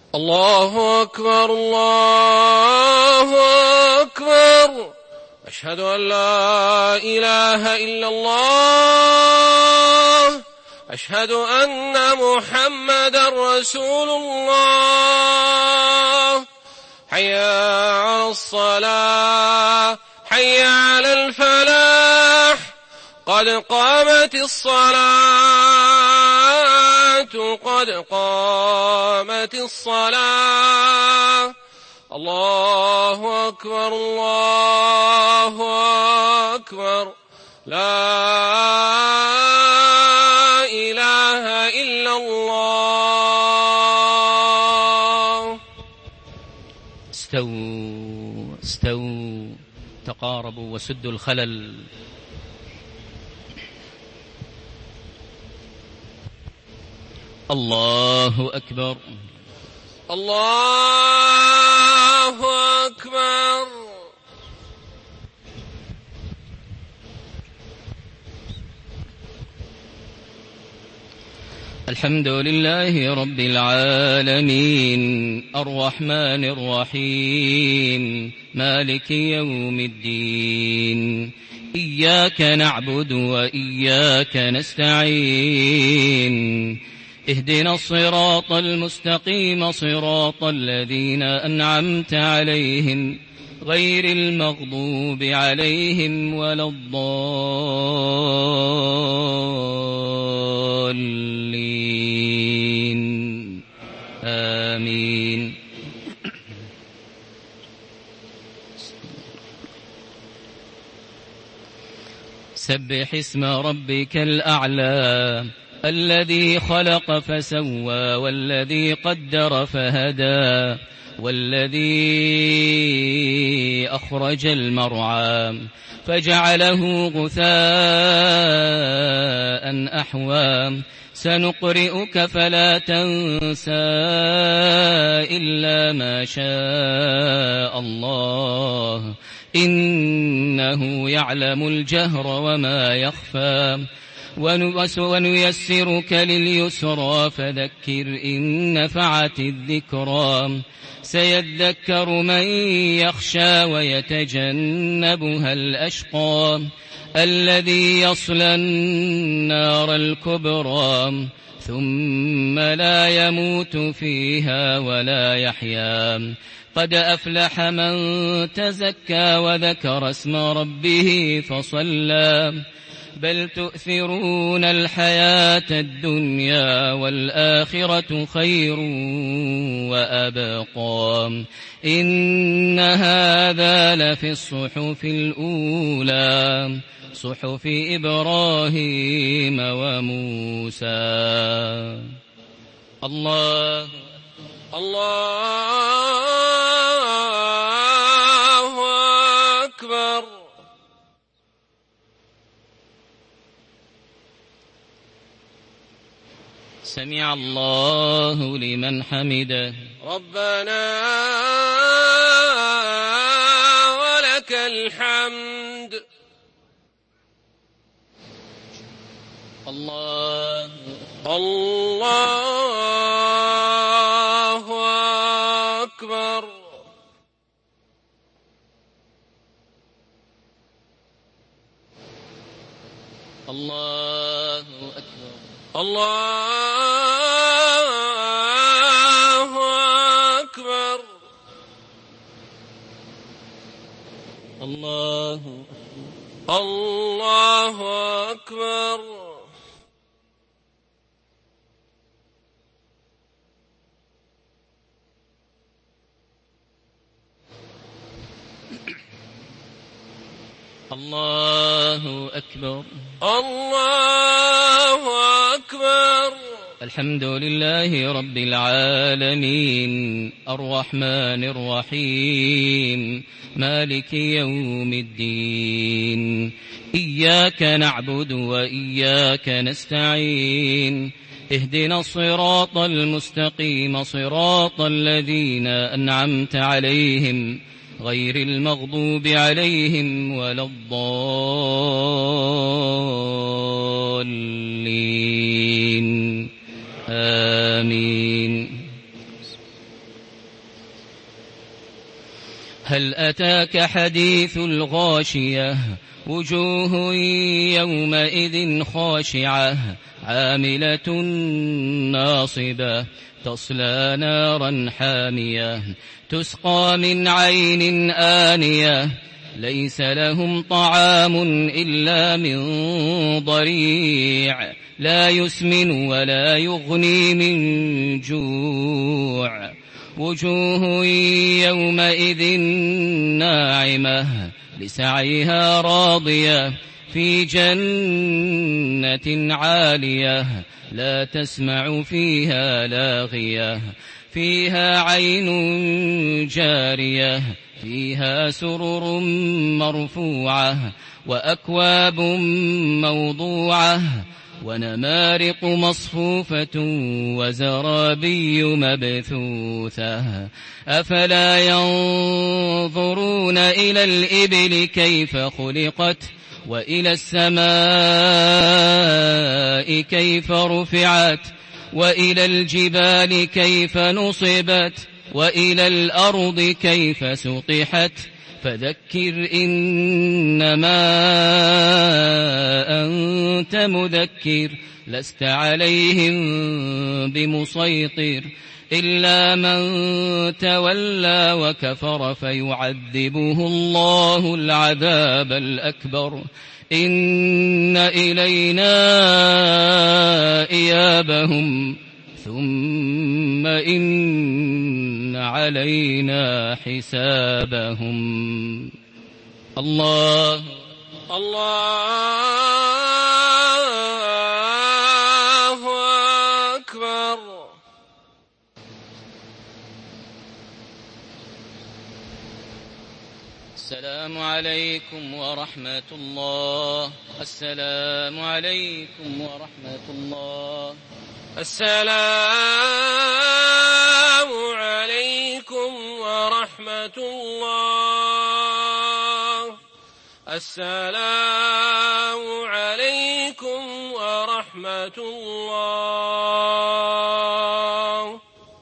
الله أكبر الله أكبر. أشهد أن لا إله إلا الله. أشهد أن محمدا رسول الله. حي على الصلاة حي على الفلاح. قد قامت الصلاة قد قامت الصلاة. الله أكبر الله أكبر. لا إله إلا الله. استووا استووا، تقاربوا وسدوا الخلل. الله أكبر الله أكبر. الحمد لله رب العالمين، الرحمن الرحيم، مالك يوم الدين. إياك نعبد وإياك نستعين، اهدنا الصراط المستقيم، صراط الذين أنعمت عليهم غير المغضوب عليهم ولا الضالين. آمين. سبح اسم ربك الأعلى، الذي خلق فسوى، والذي قدر فهدى، والذي أخرج المرعى فجعله غثاء أحوى. سنقرئك فلا تنسى إلا ما شاء الله، إنه يعلم الجهر وما يخفى. ونيسرك لليسرى، فذكر إن نفعت الذكرى. سيذكر من يخشى ويتجنبها الأشقى، الذي يصلى النار الكبرى، ثم لا يموت فيها ولا يحيا. قد أفلح من تزكى وذكر اسم ربه فصلى. بل تؤثرون الحياة الدنيا، والآخرة خير وأبقى. إن هذا لفي الصحف الأولى، صحف إبراهيم وموسى. الله أكبر. سمع الله لمن حمده. ربنا ولك الحمد. الله أكبر. الله أكبر. الله أكبر. الله أكبر. الله أكبر. الله أكبر. الحمد لله رب العالمين، الرحمن الرحيم، مالك يوم الدين. إياك نعبد وإياك نستعين، اهدنا الصراط المستقيم، صراط الذين أنعمت عليهم غير المغضوب عليهم ولا الضالين. آمين. هل أتاك حديث الغاشية وجوه يومئذ خاشعة عاملة ناصبة تصلى نارا حامية تسقى من عين آنية ليس لهم طعام إلا من ضريع لا يسمن ولا يغني من جوع وجوه يومئذ ناعمة لسعيها راضية في جنة عالية لا تسمع فيها لاغية فيها عين جارية فيها سرر مرفوعة وأكواب موضوعة ونمارق مصفوفة وزرابي مبثوثة أفلا ينظرون إلى الإبل كيف خلقت وإلى السماء كيف رفعت وإلى الجبال كيف نصبت وإلى الأرض كيف سطحت فذكر إنما أنت مذكر لست عليهم بمسيطر إلا من تولى وكفر فيعذبه الله العذاب الأكبر إن إلينا إيابهم ثم إن علينا حسابهم الله أكبر. السلام عليكم ورحمة الله. السلام عليكم ورحمة الله. السلام عليكم ورحمة الله. السلام عليكم ورحمة الله.